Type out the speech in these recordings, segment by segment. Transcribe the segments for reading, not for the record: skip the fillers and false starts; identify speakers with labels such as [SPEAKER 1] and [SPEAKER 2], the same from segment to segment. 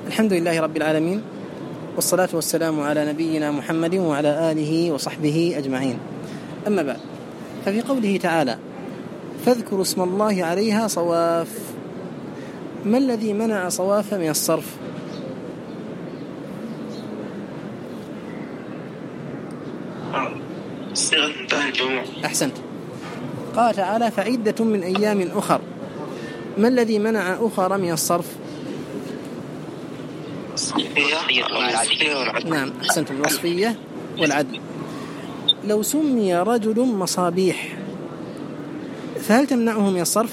[SPEAKER 1] الحمد لله رب العالمين، والصلاة والسلام على نبينا محمد وعلى آله وصحبه أجمعين. أما بعد، ففي قوله تعالى: فاذكروا اسم الله عليها صواف، ما الذي منع صواف من الصرف؟
[SPEAKER 2] صيغة منتهى الجموع.
[SPEAKER 1] أحسنت. قال تعالى: فعدة من أيام أخر، ما الذي منع أخر من الصرف؟ نعم، أحسنتم، الوصفية والعدل. لو سمي رجل مصابيح فهل تمنعه من الصرف؟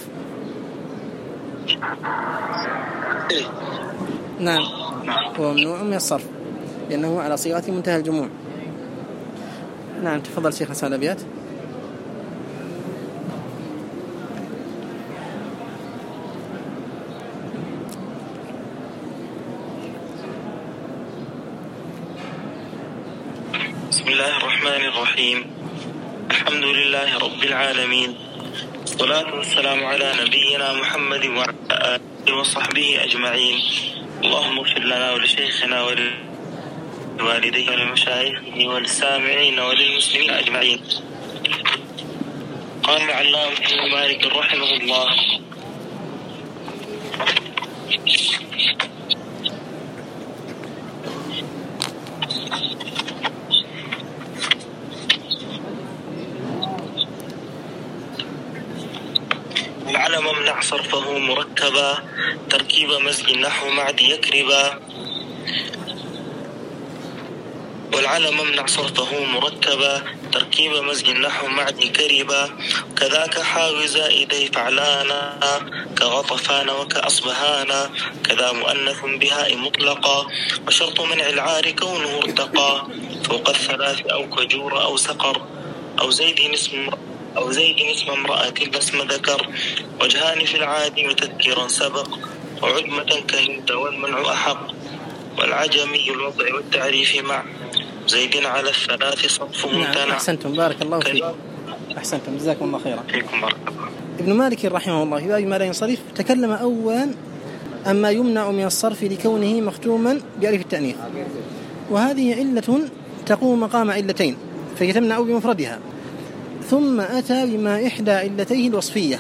[SPEAKER 1] نعم، هو ممنوع من الصرف لأنه على صيغة منتهى الجموع. نعم، تفضل شيخ حسن الأبيات.
[SPEAKER 2] بسم الله الرحمن الرحيم. الحمد لله رب العالمين، والصلاة والسلام على نبينا محمد وعلى آله وصحبه أجمعين. اللهم اغفر لنا ولشيخنا ولوالديه ولمشايخه وللسامعين وللمسلمين أجمعين. قال العلامة ابن مالك رحمه الله: العلم امنع صرفه مركبا تركيب مزج نحو معد يكربا. والعلم امنع صرفه مركبا تركيب مزج نحو معد كربا. كذاك حاوي زائدي فعلانا كغطفان وكأصبهانا. كذا مؤنث بهاء مطلقا وشرط منع العار كونه ارتقى فوق الثلاث أو كجور أو سقر أو زيد اسم امرأة باسم ذكر. وجهان في العاد وتذكيرا سبق وعدمة كهند والمنع أحق. والعجمي الوضع والتعريف مع زيد على الثلاث صرفه امتنع.
[SPEAKER 1] نعم، أحسنتم، بارك الله فيكم. أحسنتم، جزاكم الله خيرا.
[SPEAKER 2] فيكم بارك الله.
[SPEAKER 1] ابن مالك رحمه الله في باب ما لا ينصرف تكلم أولا أما يمنع من الصرف لكونه مختوما بألف التأنيث، وهذه علة تقوم مقام علتين فهي تمنع بمفردها. ثم أتى بما إحدى علتيه الوصفية،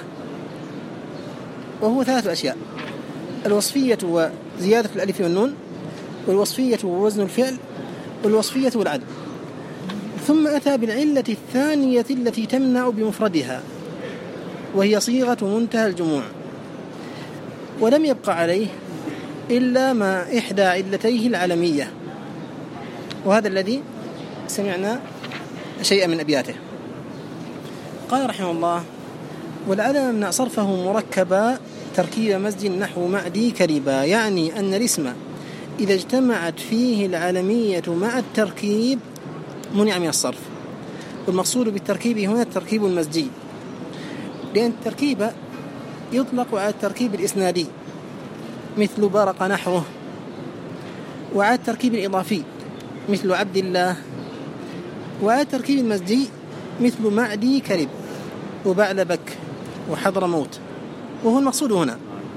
[SPEAKER 1] وهو 3 أشياء: الوصفية وزيادة الألف والنون، والوصفية ووزن الفعل، والوصفية والعدل. ثم أتى بالعلة الثانية التي تمنع بمفردها وهي صيغة منتهى الجموع، ولم يبقى عليه إلا ما إحدى علتيه العلمية، وهذا الذي سمعنا شيئا من أبياته. قال رحمه الله: والعلم امنع صرفه مركبا تركيب مزج نحو معدي كربا، يعني أن الاسم إذا اجتمعت فيه العلمية مع التركيب منع من الصرف. والمقصود بالتركيب هنا التركيب المزجي، لأن التركيب يطلق على التركيب الإسنادي مثل برق نحوه، وعلى التركيب الإضافي مثل عبد الله، وعلى التركيب المزجي مثل معدي كرب وبعلبك وحضر موت، وهو المقصود هنا.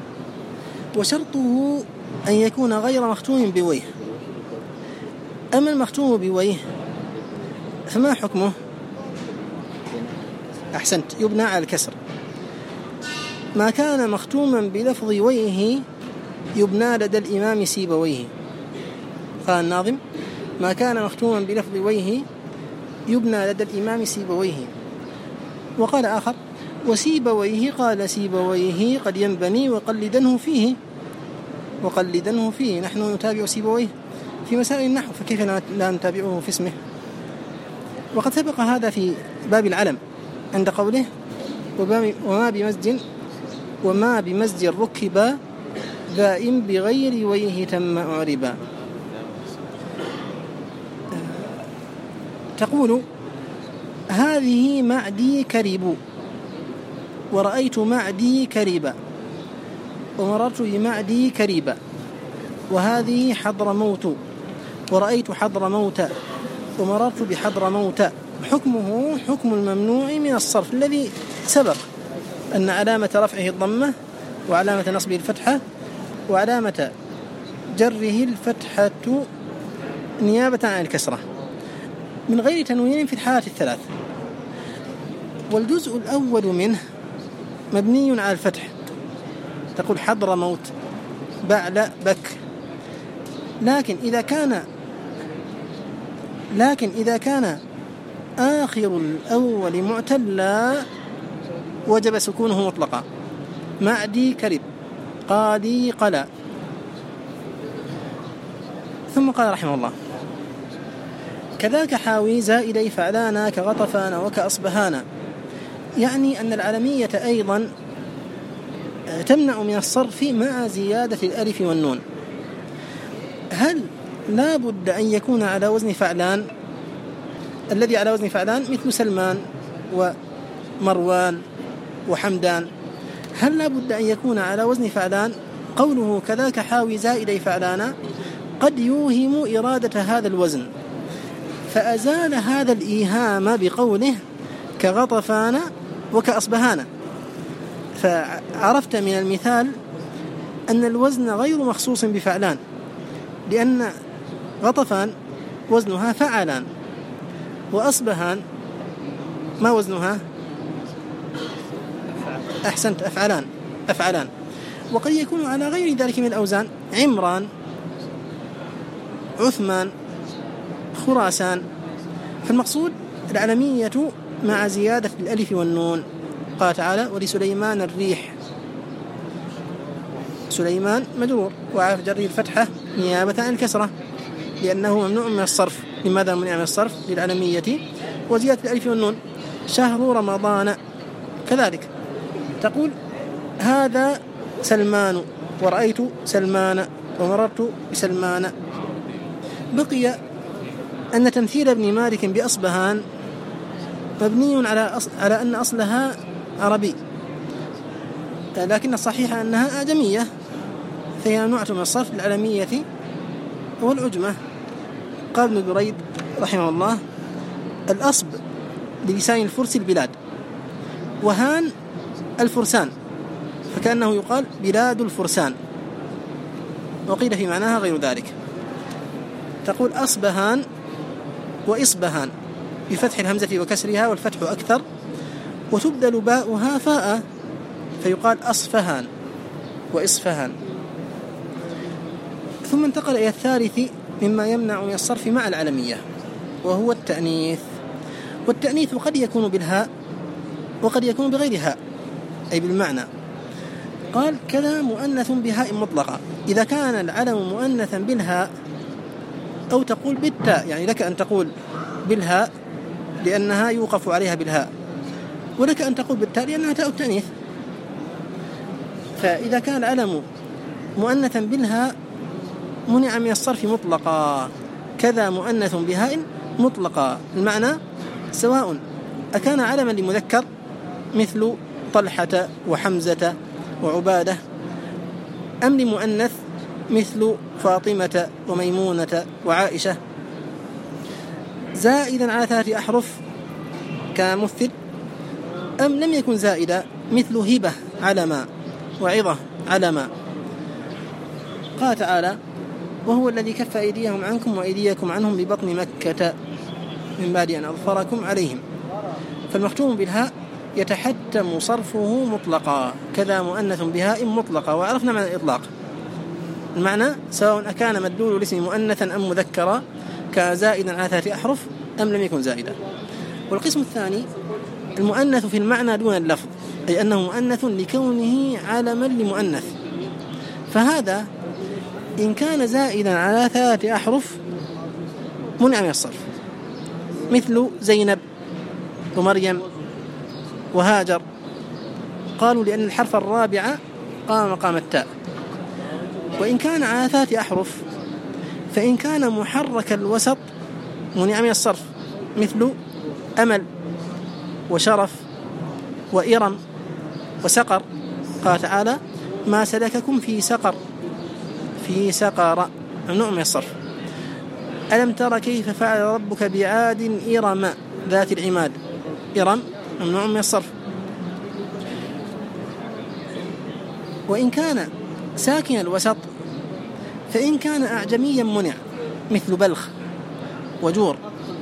[SPEAKER 1] وشرطه أن يكون غير مختوم بويه. أما المختوم بويه فما حكمه؟ أحسنت، يبنى على الكسر. ما كان مختوما بلفظ ويه يبنى لدى الإمام سيبويه. قال الناظم: ما كان مختوما بلفظ ويه يبنى لدى الإمام سيبويه. وقال آخر: وسيبويه قال سيبويه قد ينبني وقلدنه فيه. نحن نتابع سيبويه في مسائل النحو، فكيف لا نتابعه في اسمه؟ وقد سبق هذا في باب العلم عند قوله: وما بمزج ركبا ذائم بغير ويه تم أعربا. تقول: هذه معدي كرب ورأيت معدي كربا ومررت بمعدي كربا، وهذه حضر موت ورأيت حضر موت ومررت بحضر موت. حكمه حكم الممنوع من الصرف الذي سبق أن علامة رفعه الضمة وعلامة نصبه الفتحة وعلامة جره الفتحة نيابة عن الكسرة من غير تنوين في الحالات الثلاث. والجزء الأول منه مبني على الفتح، تقول حضر موت، بعل، بك. لكن إذا كان آخر الأول معتلا وجب سكونه مطلقا. معدي كرب، قادي قلا. ثم قال رحمه الله: كذاك حاوي زائدي فعلانا كغطفان وكأصبهانا. يعني أن العلمية أيضا تمنع من الصرف مع زيادة الألف والنون. هل لا بد أن يكون على وزن فعلان؟ الذي على وزن فعلان مثل سلمان ومروان وحمدان. هل لا بد أن يكون على وزن فعلان؟ قوله كذاك حاوي زائدي فعلانا قد يوهم إرادة هذا الوزن، فأزال هذا الإيهام بقوله كغطفان وكأصبهان. فعرفت من المثال أن الوزن غير مخصوص بفعلان، لأن غطفان وزنها فعلان، وأصبهان ما وزنها؟ أحسنت، أفعلان. وقد يكون على غير ذلك من الأوزان، عمران، عثمان، خراسان. فالمقصود العلمية مع زيادة الألف والنون. قال تعالى: ولسليمان الريح. سليمان مجرور وعلى جره الفتحة نيابة عن الكسرة لأنه ممنوع من الصرف. لماذا منع من الصرف؟ للعلمية وزيادة الألف والنون. شهر رمضان كذلك، تقول هذا سلمان ورأيت سلمان ومررت بسلمان. بقي أن تمثيل ابن مالك بأصبهان مبني على أن أصلها عربي، لكن الصحيح أنها أعجمية، فهي نوع من الصرف للعلمية والعجمة. قال ابن دريد رحمه الله: الأصب بلسان الفرس البلاد، وهان الفرسان، فكأنه يقال بلاد الفرسان، وقيل في معناها غير ذلك. تقول أصبهان وإصبهان بفتح الهمزة وكسرها والفتح أكثر، وتبدل باؤها فاء فيقال أصفهان وإصفهان. ثم انتقل إلى الثالث مما يمنع من الصرف مع العلمية، وهو التأنيث. والتأنيث قد يكون بالهاء وقد يكون بغير هاء، أي بالمعنى. قال: كذا مؤنث بهاء مطلقة. إذا كان العلم مؤنثا بالهاء أو تقول بالتاء، يعني لك أن تقول بالهاء لأنها يوقف عليها بالهاء، ولك أن تقول بالتاء لأنها تاء التأنيث. فإذا كان العلم مؤنثا بالهاء منع من الصرف مطلقا. كذا مؤنث بهاء مطلقا، المعنى سواء أكان علما لمذكر مثل طلحة وحمزة وعبادة، أم لمؤنث مثل فاطمة وميمونة وعائشة، زائدا على 3 أحرف كمثل، أم لم يكن زائدا مثل هبة علما وعظة علما. قال تعالى: وهو الذي كف أيديهم عنكم وأيديكم عنهم ببطن مكة من بعد أن أظفركم عليهم. فالمختوم بالهاء يتحتم صرفه مطلقا. كذا مؤنث بهاء مطلقا. وعرفنا معنى الإطلاق، المعنى سواء أكان مدلول الاسم مؤنثا أم مذكرا، كان زائدا على 3 أحرف أم لم يكن زائدا. والقسم الثاني المؤنث في المعنى دون اللفظ، أي أنه مؤنث لكونه علما لمؤنث. فهذا إن كان زائدا على 3 أحرف منع من الصرف، مثل زينب ومريم وهاجر. قالوا لأن الحرف الرابع قام مقام التاء. وإن كان على 3 أحرف فإن كان محرك الوسط منع من الصرف، مثل أمل وشرف وإرم وسقر. قال تعالى: ما سلككم في سقر، في سقر، ممنوع من الصرف. ألم تر كيف فعل ربك بعاد إرم ذات العماد، إرم ممنوع من الصرف. وإن كان ساكن الوسط فإن كان أعجميا منع مثل بلخ وجور.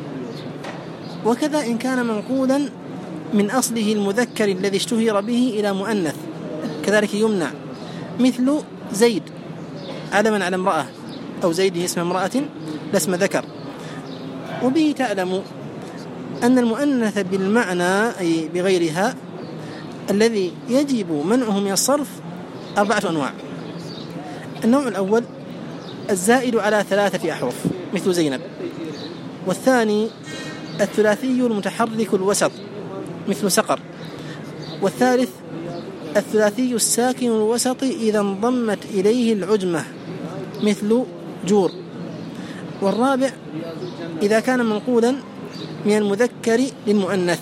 [SPEAKER 1] وكذا إن كان منقولا من أصله المذكر الذي اشتهر به إلى مؤنث كذلك يمنع، مثل زيد علما على امرأة، أو زيد اسم امرأة لا اسم ذكر. وبه تعلم أن المؤنث بالمعنى أي بغيرها الذي يجب منعه من الصرف 4 أنواع. النوع الأول الزائد على 3 أحرف مثل زينب، والثاني الثلاثي المتحرك الوسط مثل سقر، والثالث الثلاثي الساكن الوسط إذا انضمت إليه العجمة مثل جور، والرابع إذا كان منقولا من المذكر للمؤنث.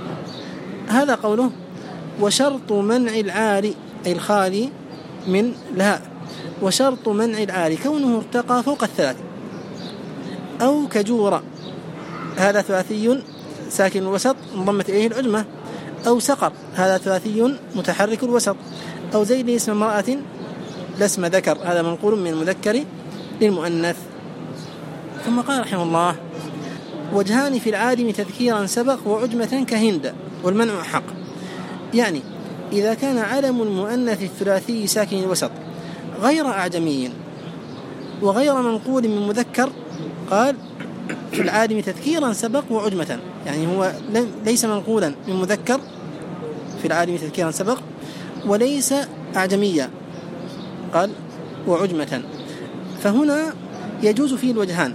[SPEAKER 1] هذا قوله وشرط منع العاري أي الخالي من لها، وشرط منع العاري كونه ارتقى فوق 3، أو كجورة هذا ثلاثي ساكن الوسط انضمت إليه العجمة، أو سقر هذا ثلاثي متحرك الوسط، أو زيد اسم امرأة لا اسم ذكر هذا منقول من المذكر للمؤنث. ثم قال رحمه الله وجهان في العادم تذكيرا سبق وعجمة كهند والمنع حق. يعني إذا كان علم المؤنث الثلاثي ساكن الوسط غير أعجمي وغير منقول من مذكر، قال في العادم تذكيرا سبق وعجمة، يعني هو ليس منقولا من مذكر في العادم تذكيرا سبق، وليس أعجميا قال وعجمة. فهنا يجوز فيه الوجهان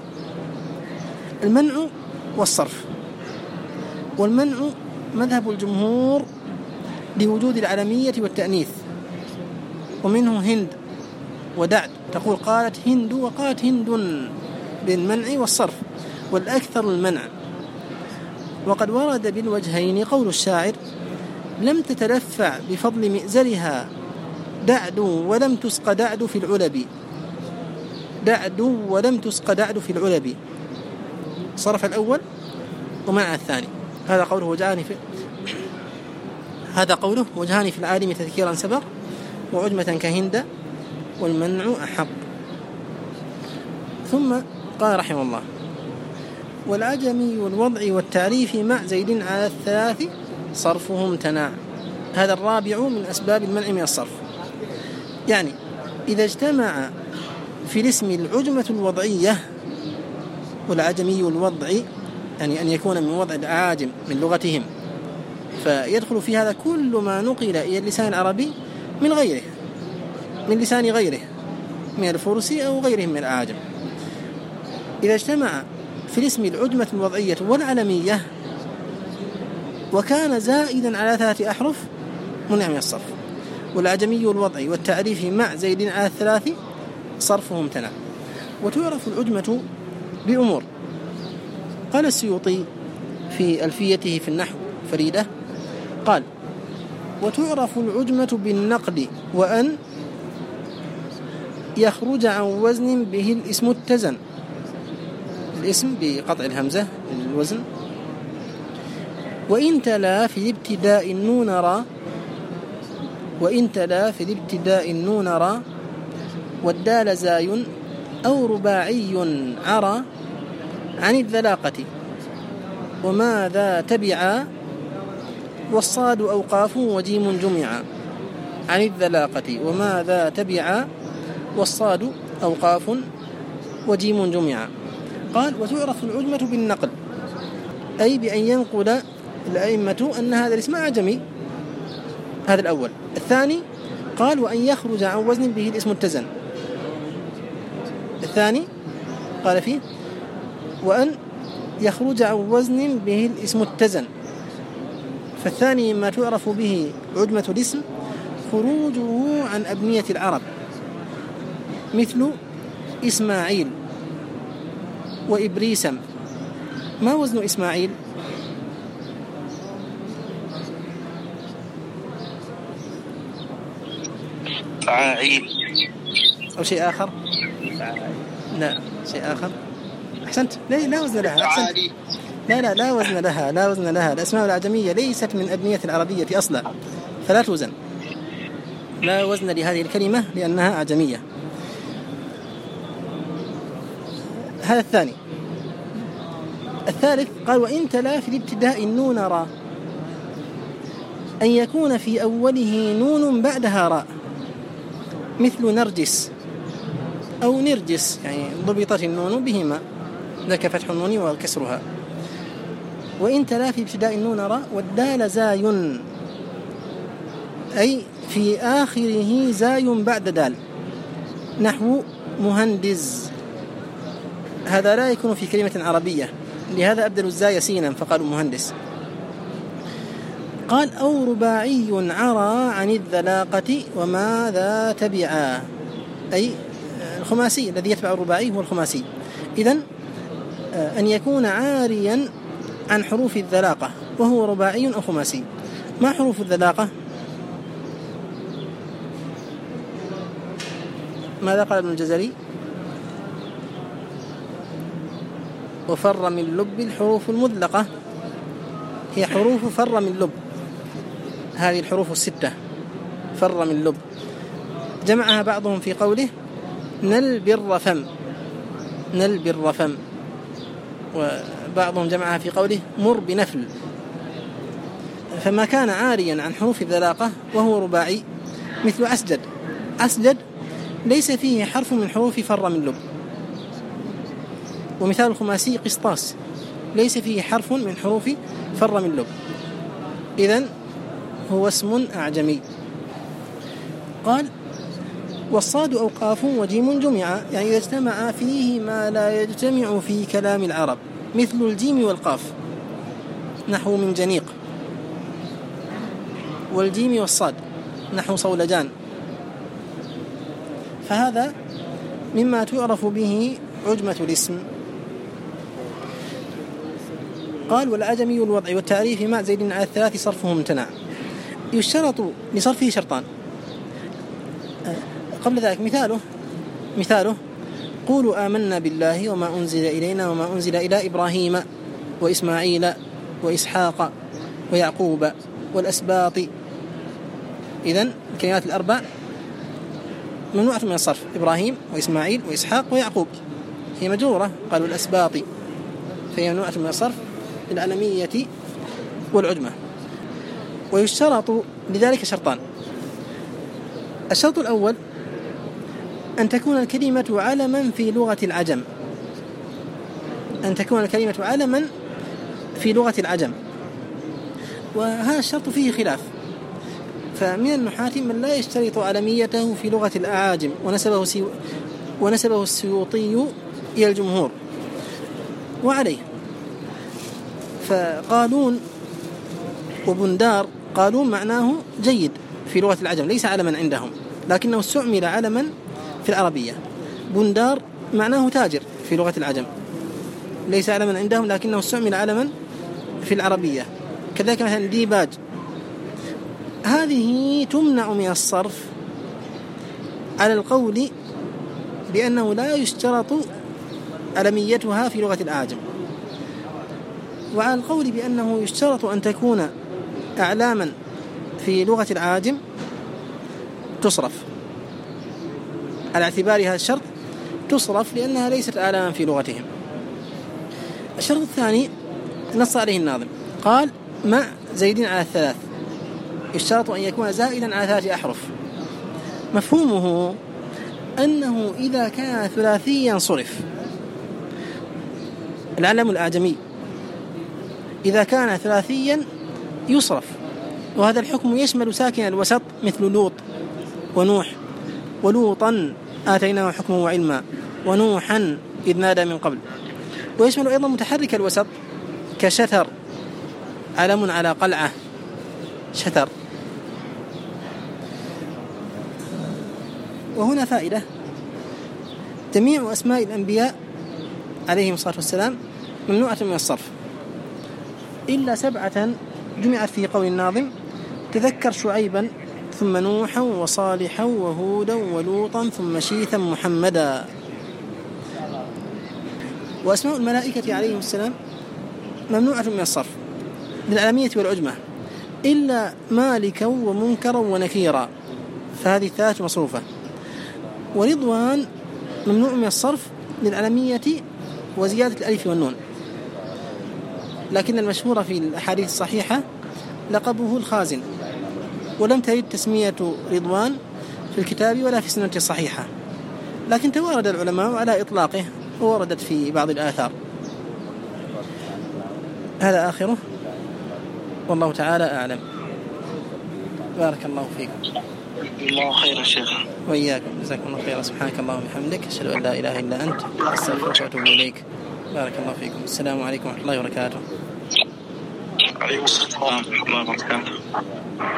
[SPEAKER 1] المنع والصرف. والمنع مذهب الجمهور لوجود العلمية والتأنيث، ومنه هند ودعد، تقول قالت هند وقالت هند بالمنع والصرف، والأكثر المنع. وقد ورد بالوجهين قول الشاعر لم تتلفع بفضل مئزرها دعد ولم تسق دعد في العلب، دعد ولم تسق دعد في العلب، صرف الأول ومنع الثاني. هذا قوله وجهان في العالم تذكيرا سبق وعجمة كهند والمنع أحق. ثم قال رحمه الله والعجمي والوضع والتعريف مع زيد على 3 صرفه امتنع. هذا الرابع من أسباب المنع من الصرف. يعني إذا اجتمع في الاسم العجمة الوضعية والعجمي والوضع، يعني أن يكون من وضع العاجم من لغتهم، فيدخل في هذا كل ما نقل إلى اللسان العربي من غيره، من لسان غيره من الفرسي أو غيرهم من الأعاجم. إذا اجتمع في الاسم العجمة الوضعية والعلمية وكان زائدا على 3 أحرف منع من الصرف. والعجمي والوضعي والتعريف مع زيد على 3 صرفه امتنع. وتعرف العجمة بأمور. قال السيوطي في ألفيته في النحو فريدة قال وتعرف العجمة بالنقل وأن يخرج عن وزن به الاسم اتزن، الاسم بقطع الهمزة للوزن. وإن تلا في الابتداء النون را، وإن تلا في الابتداء النون را والدال زاي أو رباعي عرى عن الذلاقة وماذا تبعا والصاد أوقاف وجيم جمعا. عن الذلاقة وماذا تبعا والصاد أوقاف وجيم جمعا. قال وتعرف العجمة بالنقل، أي بأن ينقل الأئمة أن هذا الاسم أعجمي. هذا الأول. الثاني قال وأن يخرج عن وزن به الاسم اتزن. الثاني قال فيه وأن يخرج عن وزن به الاسم اتزن. فالثاني ما تعرف به عجمة الاسم خروجه عن أبنية العرب، مثل إسماعيل وإبريسم. ما وزن إسماعيل؟
[SPEAKER 2] فعاعيل.
[SPEAKER 1] أو شيء آخر؟ لا شيء آخر. أحسنت. لا وزن لها. أحسنت. لا وزن لها، لا وزن لها. الأسماء الأعجمية ليست من أبنية العربية أصلا، فلا توزن، لا وزن لهذه الكلمة لأنها أعجمية. هذا الثاني. الثالث قال وإن تلا في الابتداء النون را أن يكون في أوله نون بعدها راء مثل نرجس أو نرجس، يعني ضبطت النون بهما، ذاك فتح النون وكسرها. وإن تلا في ابتداء النون را والدال زاي، أي في آخره زاي بعد دال، نحو مهندز. هذا لا يكون في كلمة عربية، لهذا أبدلوا الزاي سينا فقالوا مهندس. قال أو رباعي عرى عن الذلاقة وماذا تبعا، أي الخماسي الذي يتبع الرباعي هو الخماسي. إذن أن يكون عاريا عن حروف الذلاقة وهو رباعي أو خماسي. ما حروف الذلاقة؟ ماذا قال ابن الجزري؟ وفر من لب الحروف المذلقة، هي حروف فر من لب، هذه الحروف الستة فر من لب. جمعها بعضهم في قوله نل بر فم، نل بر فم، وبعضهم جمعها في قوله مر بنفل. فما كان عاريا عن حروف الذلاقة وهو رباعي مثل أسجد، أسجد ليس فيه حرف من حروف فر من لب. ومثال الخماسي قسطاس ليس فيه حرف من حروف فر من لب، إذن هو اسم أعجمي. قال والصاد أو قاف وجيم جمعا، يعني إذا اجتمع فيه ما لا يجتمع في كلام العرب، مثل الجيم والقاف، نحو من جنيق، والجيم والصاد نحو صولجان، فهذا مما تعرف به عجمة الاسم. قال والعجمي الوضع والتعريف مع زيد على الثلاث صرفه ممتنع. يشترط لصرفه شرطان. قبل ذلك مثاله قولوا آمنا بالله وما أنزل إلينا وما أنزل إلى إبراهيم وإسماعيل وإسحاق ويعقوب والأسباط. إذن الكلمات الأربع ممنوعة من الصرف، إبراهيم وإسماعيل وإسحاق ويعقوب، هي مجرورة، قالوا الأسباط، فهي ممنوعة من الصرف للعلمية والعجمة. ويشترط لذلك شرطان. الشرط الأول أن تكون الكلمة علما في لغة العجم، أن تكون الكلمة علما في لغة العجم، وهذا الشرط فيه خلاف، فمن النحاة من لا يشترط علميته في لغة الأعاجم، ونسبه السيوطي إلى الجمهور وعليه. فقالون وبندار، قالون معناه جيد في لغة العجم ليس علما عندهم، لكنه استعمل علما في العربية. بندار معناه تاجر في لغة العجم ليس علما عندهم، لكنه استعمل علما في العربية. كذلك مثلا ديباج، هذه تمنع من الصرف على القول بأنه لا يشترط علميتها في لغة الأعاجم، وعلى القول بأنه يشترط أن تكون أعلاما في لغة العاجم تصرف. على اعتبار هذا الشرط تصرف لأنها ليست أعلاما في لغتهم. الشرط الثاني نص عليه الناظم، قال مع زيد على الثلاث، يشترط أن يكون زائدا على 3 أحرف. مفهومه أنه إذا كان ثلاثيا صرف، العلم الأعجمي إذا كان ثلاثيا يصرف، وهذا الحكم يشمل ساكن الوسط مثل لوط ونوح، ولوطا آتيناه حكما وعلما، ونوحا إذ نادى من قبل. ويشمل أيضا متحرك الوسط كشتر، علم على قلعة، شتر. وهنا فائدة، جميع أسماء الأنبياء عليهم الصلاة والسلام ممنوعة من الصرف إلا 7 جمعت في قول الناظم: تذكر شعيبا ثم نوحا وصالحا وهودا ولوطا ثم شيثا محمدا. وأسماء الملائكة عليهم السلام ممنوعة من الصرف للعلمية والعجمة إلا مالكا ومنكرا ونكيرا، فهذه 3 مصروفة. ورضوان ممنوع من الصرف للعلمية وزيادة الألف والنون، لكن المشهور في الأحاديث الصحيحة لقبه الخازن، ولم ترد تسمية رضوان في الكتاب ولا في السنة الصحيحة، لكن توارد العلماء على إطلاقه ووردت في بعض الآثار. هذا آخره، والله تعالى أعلم. بارك الله فيكم.
[SPEAKER 2] الله خير شيخ.
[SPEAKER 1] وإياكم، جزاكم الله خيرا. سبحانك اللهم وبحمدك، أشهد أن لا إله إلا أنت، أستغفرك وأتوب إليك. بارك الله فيكم. السلام عليكم ورحمة الله وبركاته.
[SPEAKER 2] عليكم السلام ورحمة الله وبركاته.